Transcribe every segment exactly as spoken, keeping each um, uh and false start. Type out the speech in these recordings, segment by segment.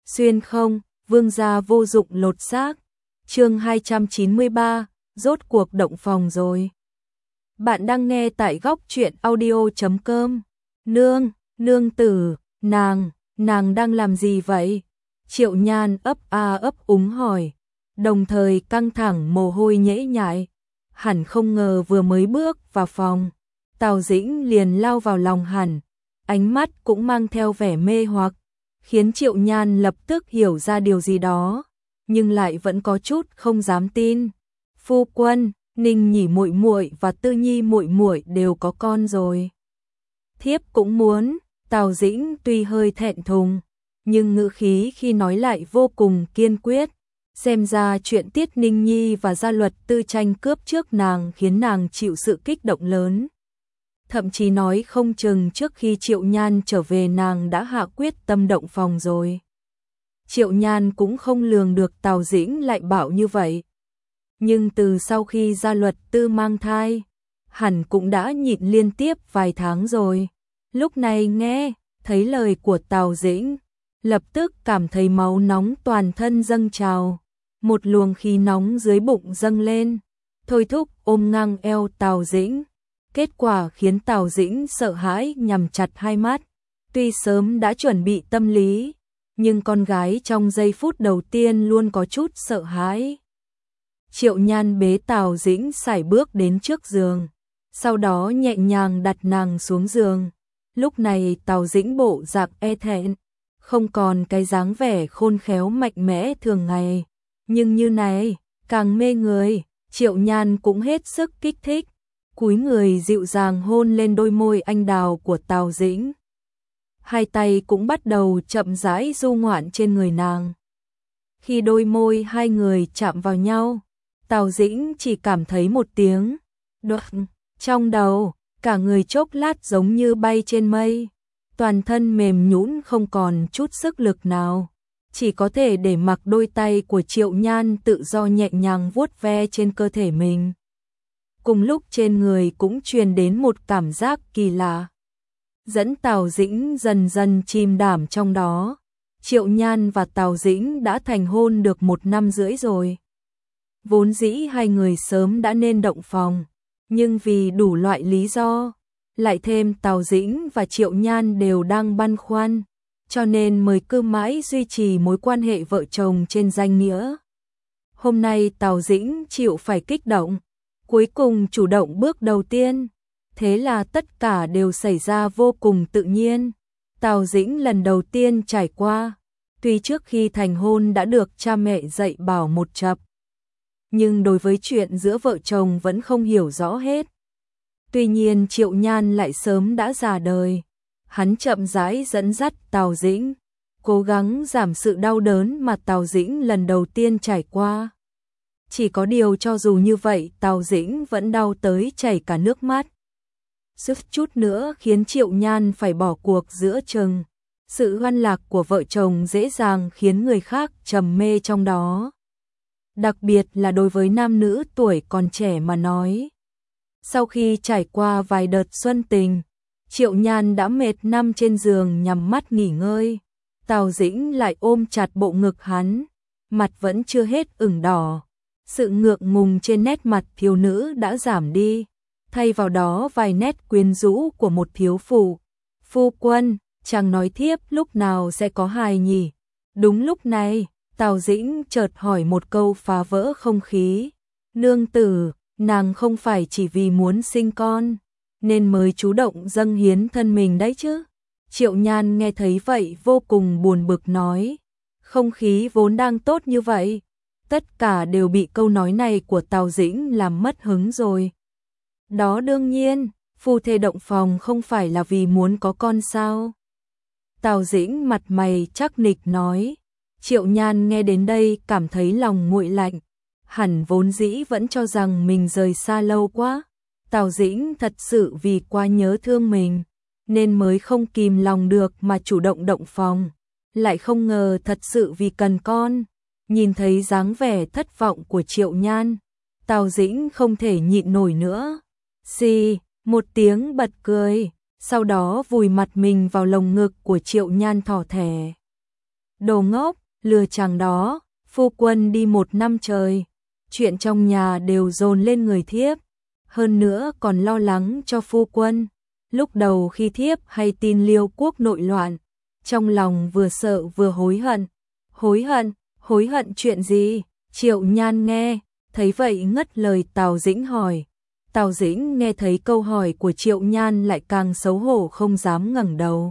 Xuyên không, vương gia vô dụng lột xác. Chương hai trăm chín mươi ba, rốt cuộc động phòng rồi. Bạn đang nghe tại góc truyện audio chấm com. Nương, nương tử, nàng, nàng đang làm gì vậy? Triệu Nhan ấp a ấp úng hỏi, đồng thời căng thẳng mồ hôi nhễ nhại. Hẳn không ngờ vừa mới bước vào phòng, Tào Dĩnh liền lao vào lòng hẳn, ánh mắt cũng mang theo vẻ mê hoặc, khiến Triệu Nhan lập tức hiểu ra điều gì đó, nhưng lại vẫn có chút không dám tin. Phu quân, Ninh Nhỉ muội muội và Tư Nhi muội muội đều có con rồi. Thiếp cũng muốn. Tào Dĩnh tuy hơi thẹn thùng, nhưng ngữ khí khi nói lại vô cùng kiên quyết. Xem ra chuyện Tiết Ninh Nhi và Gia Luật Tư tranh cướp trước nàng khiến nàng chịu sự kích động lớn. Thậm chí nói không chừng trước khi Triệu Nhan trở về nàng đã hạ quyết tâm động phòng rồi. Triệu Nhan cũng không lường được Tào Dĩnh lại bảo như vậy. Nhưng từ sau khi Gia Luật Tư mang thai, hẳn cũng đã nhịn liên tiếp vài tháng rồi. Lúc này nghe, thấy lời của Tào Dĩnh, lập tức cảm thấy máu nóng toàn thân dâng trào. Một luồng khí nóng dưới bụng dâng lên, thôi thúc ôm ngang eo Tào Dĩnh. Kết quả khiến Tào Dĩnh sợ hãi nhắm chặt hai mắt. Tuy sớm đã chuẩn bị tâm lý, nhưng con gái trong giây phút đầu tiên luôn có chút sợ hãi. Triệu Nhan bế Tào Dĩnh sải bước đến trước giường, sau đó nhẹ nhàng đặt nàng xuống giường. Lúc này Tào Dĩnh bộ dạng e thẹn, không còn cái dáng vẻ khôn khéo mạnh mẽ thường ngày, nhưng như này càng mê người. Triệu Nhan cũng hết sức kích thích, cúi người dịu dàng hôn lên đôi môi anh đào của Tào Dĩnh. Hai tay cũng bắt đầu chậm rãi du ngoạn trên người nàng. Khi đôi môi hai người chạm vào nhau, Tào Dĩnh chỉ cảm thấy một tiếng đoạt trong đầu, cả người chốc lát giống như bay trên mây, toàn thân mềm nhũn không còn chút sức lực nào, chỉ có thể để mặc đôi tay của Triệu Nhan tự do nhẹ nhàng vuốt ve trên cơ thể mình. Cùng lúc trên người cũng truyền đến một cảm giác kỳ lạ, dẫn Tào Dĩnh dần dần chìm đắm trong đó. Triệu Nhan và Tào Dĩnh đã thành hôn được một năm rưỡi rồi. Vốn dĩ hai người sớm đã nên động phòng, nhưng vì đủ loại lý do, lại thêm Tào Dĩnh và Triệu Nhan đều đang băn khoăn, cho nên mới cứ mãi duy trì mối quan hệ vợ chồng trên danh nghĩa. Hôm nay Tào Dĩnh chịu phải kích động, cuối cùng chủ động bước đầu tiên, thế là tất cả đều xảy ra vô cùng tự nhiên. Tào Dĩnh lần đầu tiên trải qua, tuy trước khi thành hôn đã được cha mẹ dạy bảo một chập, nhưng đối với chuyện giữa vợ chồng vẫn không hiểu rõ hết. Tuy nhiên Triệu Nhan lại sớm đã già đời, hắn chậm rãi dẫn dắt Tào Dĩnh, cố gắng giảm sự đau đớn mà Tào Dĩnh lần đầu tiên trải qua. Chỉ có điều cho dù như vậy Tào Dĩnh vẫn đau tới chảy cả nước mắt. Suýt chút nữa khiến Triệu Nhan phải bỏ cuộc giữa chừng. Sự hoan lạc của vợ chồng dễ dàng khiến người khác trầm mê trong đó, đặc biệt là đối với nam nữ tuổi còn trẻ mà nói. Sau khi trải qua vài đợt xuân tình, Triệu Nhan đã mệt nằm trên giường nhắm mắt nghỉ ngơi. Tào Dĩnh lại ôm chặt bộ ngực hắn, mặt vẫn chưa hết ửng đỏ. Sự ngượng ngùng trên nét mặt thiếu nữ đã giảm đi, thay vào đó vài nét quyến rũ của một thiếu phụ. Phu quân, chàng nói thiếp lúc nào sẽ có hài nhỉ? Đúng lúc này, Tào Dĩnh chợt hỏi một câu phá vỡ không khí. Nương tử, nàng không phải chỉ vì muốn sinh con, nên mới chủ động dâng hiến thân mình đấy chứ? Triệu Nhan nghe thấy vậy vô cùng buồn bực nói. Không khí vốn đang tốt như vậy, tất cả đều bị câu nói này của Tào Dĩnh làm mất hứng rồi. Đó đương nhiên, phu thê động phòng không phải là vì muốn có con sao? Tào Dĩnh mặt mày chắc nịch nói. Triệu Nhan nghe đến đây cảm thấy lòng nguội lạnh, hẳn vốn dĩ vẫn cho rằng mình rời xa lâu quá. Tào Dĩnh thật sự vì quá nhớ thương mình, nên mới không kìm lòng được mà chủ động động phòng, lại không ngờ thật sự vì cần con. Nhìn thấy dáng vẻ thất vọng của Triệu Nhan, Tào Dĩnh không thể nhịn nổi nữa. Xì, một tiếng bật cười, sau đó vùi mặt mình vào lồng ngực của Triệu Nhan thỏ thẻ. Đồ ngốc, lừa chàng đó, phu quân đi một năm trời, chuyện trong nhà đều dồn lên người thiếp, hơn nữa còn lo lắng cho phu quân. Lúc đầu khi thiếp hay tin Liêu quốc nội loạn, trong lòng vừa sợ vừa hối hận. Hối hận, hối hận chuyện gì? Triệu Nhan nghe, thấy vậy ngất lời. Tào Dĩnh hỏi. Tào Dĩnh nghe thấy câu hỏi của Triệu Nhan lại càng xấu hổ không dám ngẩng đầu.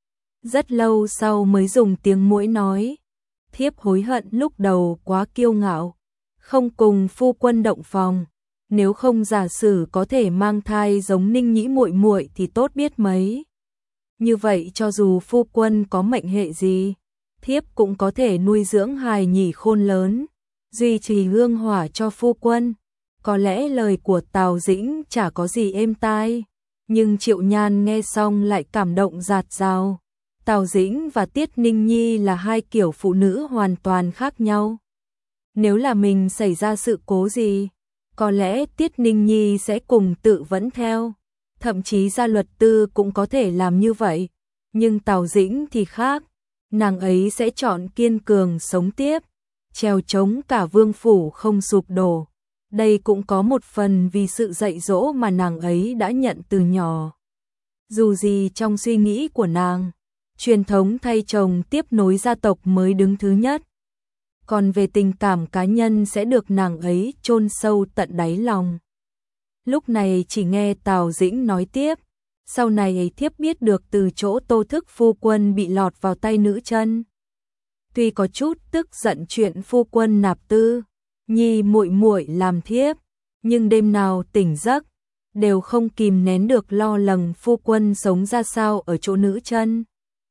Rất lâu sau mới dùng tiếng muỗi nói, thiếp hối hận lúc đầu quá kiêu ngạo, không cùng phu quân động phòng, nếu không giả sử có thể mang thai giống Ninh Nhĩ muội muội thì tốt biết mấy. Như vậy cho dù phu quân có mệnh hệ gì, thiếp cũng có thể nuôi dưỡng hài nhỉ khôn lớn, duy trì hương hỏa cho phu quân. Có lẽ lời của Tào Dĩnh chả có gì êm tai, nhưng Triệu Nhan nghe xong lại cảm động rạt rào. Tào Dĩnh và Tiết Ninh Nhi là hai kiểu phụ nữ hoàn toàn khác nhau. Nếu là mình xảy ra sự cố gì, có lẽ Tiết Ninh Nhi sẽ cùng tự vẫn theo, thậm chí gia luật tư cũng có thể làm như vậy. Nhưng Tào Dĩnh thì khác, nàng ấy sẽ chọn kiên cường sống tiếp, trèo chống cả vương phủ không sụp đổ. Đây cũng có một phần vì sự dạy dỗ mà nàng ấy đã nhận từ nhỏ. Dù gì trong suy nghĩ của nàng, truyền thống thay chồng tiếp nối gia tộc mới đứng thứ nhất. Còn về tình cảm cá nhân sẽ được nàng ấy chôn sâu tận đáy lòng. Lúc này chỉ nghe Tào Dĩnh nói tiếp, sau này ấy thiếp biết được từ chỗ Tô Thức phu quân bị lọt vào tay nữ chân. Tuy có chút tức giận chuyện phu quân nạp Tư Nhi muội muội làm thiếp, nhưng đêm nào tỉnh giấc đều không kìm nén được lo lắng phu quân sống ra sao ở chỗ nữ chân.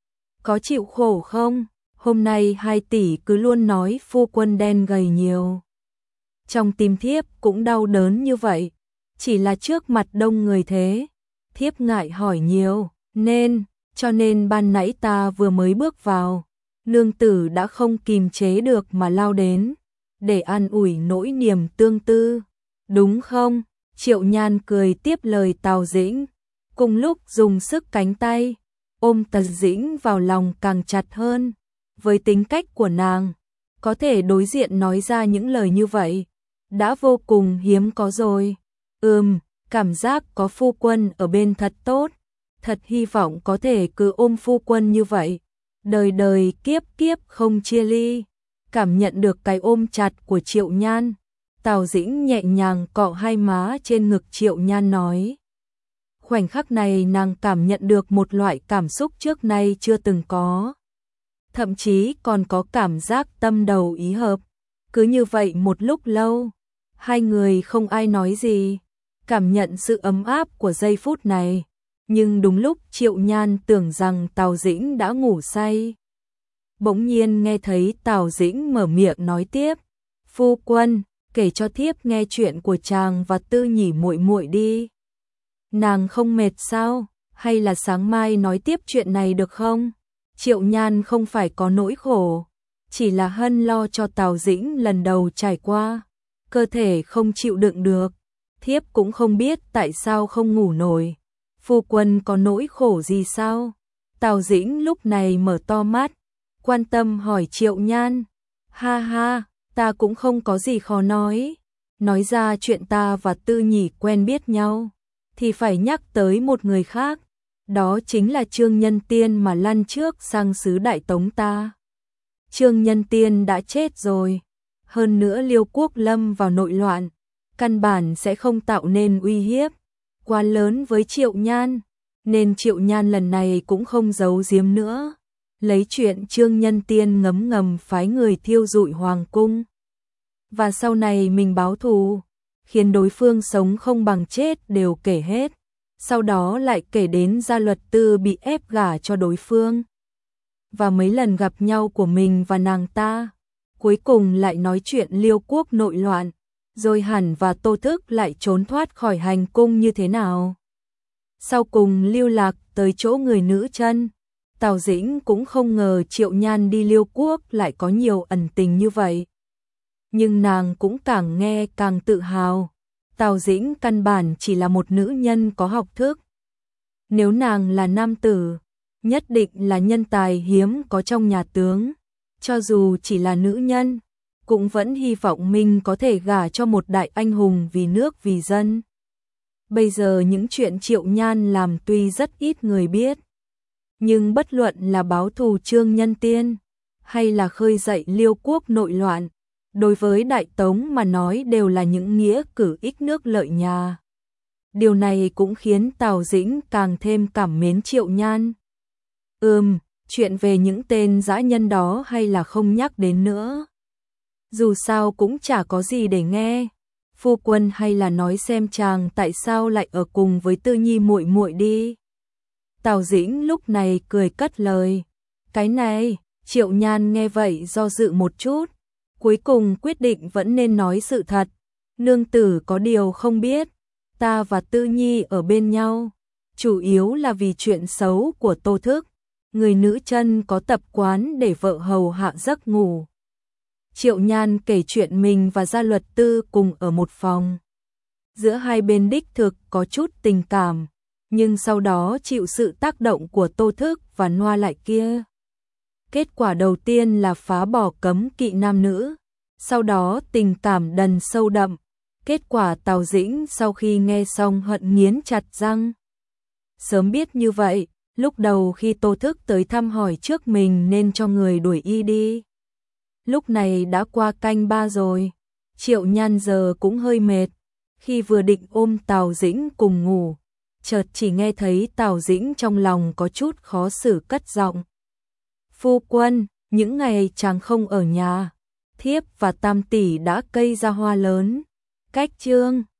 Có chịu khổ không? Hôm nay hai tỷ cứ luôn nói phu quân đen gầy nhiều. Trong tim thiếp cũng đau đớn như vậy, chỉ là trước mặt đông người thế, thiếp ngại hỏi nhiều, nên, cho nên ban nãy ta vừa mới bước vào, nương tử đã không kìm chế được mà lao đến, để an ủi nỗi niềm tương tư, đúng không? Triệu Nhan cười tiếp lời Tào Dĩnh, cùng lúc dùng sức cánh tay, ôm Tào Dĩnh vào lòng càng chặt hơn. Với tính cách của nàng, có thể đối diện nói ra những lời như vậy, đã vô cùng hiếm có rồi. Ừm, cảm giác có phu quân ở bên thật tốt, thật hy vọng có thể cứ ôm phu quân như vậy, đời đời kiếp kiếp không chia ly. Cảm nhận được cái ôm chặt của Triệu Nhan, Tào Dĩnh nhẹ nhàng cọ hai má trên ngực Triệu Nhan nói. Khoảnh khắc này nàng cảm nhận được một loại cảm xúc trước nay chưa từng có. Thậm chí còn có cảm giác tâm đầu ý hợp. Cứ như vậy một lúc lâu, hai người không ai nói gì, cảm nhận sự ấm áp của giây phút này. Nhưng đúng lúc Triệu Nhan tưởng rằng Tào Dĩnh đã ngủ say, bỗng nhiên nghe thấy Tào Dĩnh mở miệng nói tiếp, phu quân, kể cho thiếp nghe chuyện của chàng và Tư Nhĩ muội muội đi. Nàng không mệt sao, hay là sáng mai nói tiếp chuyện này được không? Triệu Nhan không phải có nỗi khổ, chỉ là hân lo cho Tào Dĩnh lần đầu trải qua, cơ thể không chịu đựng được, thiếp cũng không biết tại sao không ngủ nổi. Phu quân có nỗi khổ gì sao? Tào Dĩnh lúc này mở to mắt, quan tâm hỏi Triệu Nhan. Ha ha, ta cũng không có gì khó nói. Nói ra chuyện ta và Tư Nhĩ quen biết nhau, thì phải nhắc tới một người khác. Đó chính là Trương Nhân Tiên mà lăn trước sang xứ Đại Tống ta. Trương Nhân Tiên đã chết rồi. Hơn nữa Liêu quốc lâm vào nội loạn, căn bản sẽ không tạo nên uy hiếp quá lớn với Triệu Nhan, nên Triệu Nhan lần này cũng không giấu giếm nữa, lấy chuyện Trương Nhân Tiên ngấm ngầm phái người thiêu rụi hoàng cung, và sau này mình báo thù, khiến đối phương sống không bằng chết đều kể hết. Sau đó lại kể đến gia luật tư bị ép gả cho đối phương, và mấy lần gặp nhau của mình và nàng ta. Cuối cùng lại nói chuyện Liêu quốc nội loạn, rồi hẳn và Tô Thức lại trốn thoát khỏi hành cung như thế nào. Sau cùng lưu lạc tới chỗ người nữ chân. Tào Dĩnh cũng không ngờ Triệu Nhan đi Liêu quốc lại có nhiều ẩn tình như vậy. Nhưng nàng cũng càng nghe càng tự hào. Tào Dĩnh căn bản chỉ là một nữ nhân có học thức. Nếu nàng là nam tử, nhất định là nhân tài hiếm có trong nhà tướng. cho dù chỉ là nữ nhân, cũng vẫn hy vọng mình có thể gả cho một đại anh hùng vì nước vì dân. Bây giờ những chuyện Triệu Nhan làm tuy rất ít người biết, nhưng bất luận là báo thù Trương Nhân Tiên, hay là khơi dậy Liêu quốc nội loạn, đối với Đại Tống mà nói đều là những nghĩa cử ích nước lợi nhà. Điều này cũng khiến Tào Dĩnh càng thêm cảm mến Triệu Nhan. Ừm, chuyện về những tên dã nhân đó hay là không nhắc đến nữa. Dù sao cũng chả có gì để nghe. Phu quân hay là nói xem chàng tại sao lại ở cùng với Tư Nhi muội muội đi. Tào Dĩnh lúc này cười cất lời. Cái này, Triệu Nhan nghe vậy do dự một chút, cuối cùng quyết định vẫn nên nói sự thật. Nương tử có điều không biết, ta và Tư Nhi ở bên nhau, chủ yếu là vì chuyện xấu của Tô Thức. Người nữ chân có tập quán để vợ hầu hạ giấc ngủ. Triệu Nhan kể chuyện mình và Gia Luật Tư cùng ở một phòng. Giữa hai bên đích thực có chút tình cảm, nhưng sau đó chịu sự tác động của Tô Thức và Noa Lại kia. Kết quả đầu tiên là phá bỏ cấm kỵ nam nữ, sau đó tình cảm đần sâu đậm. Kết quả Tào Dĩnh sau khi nghe xong hận nghiến chặt răng. Sớm biết như vậy, lúc đầu khi Tô Thức tới thăm hỏi trước mình nên cho người đuổi y đi. Lúc này đã qua canh ba rồi, Triệu Nhan giờ cũng hơi mệt. Khi vừa định ôm Tào Dĩnh cùng ngủ, chợt chỉ nghe thấy Tào Dĩnh trong lòng có chút khó xử cất giọng. Phu quân, những ngày chàng không ở nhà, thiếp và tam tỷ đã cây ra hoa lớn, cách Trương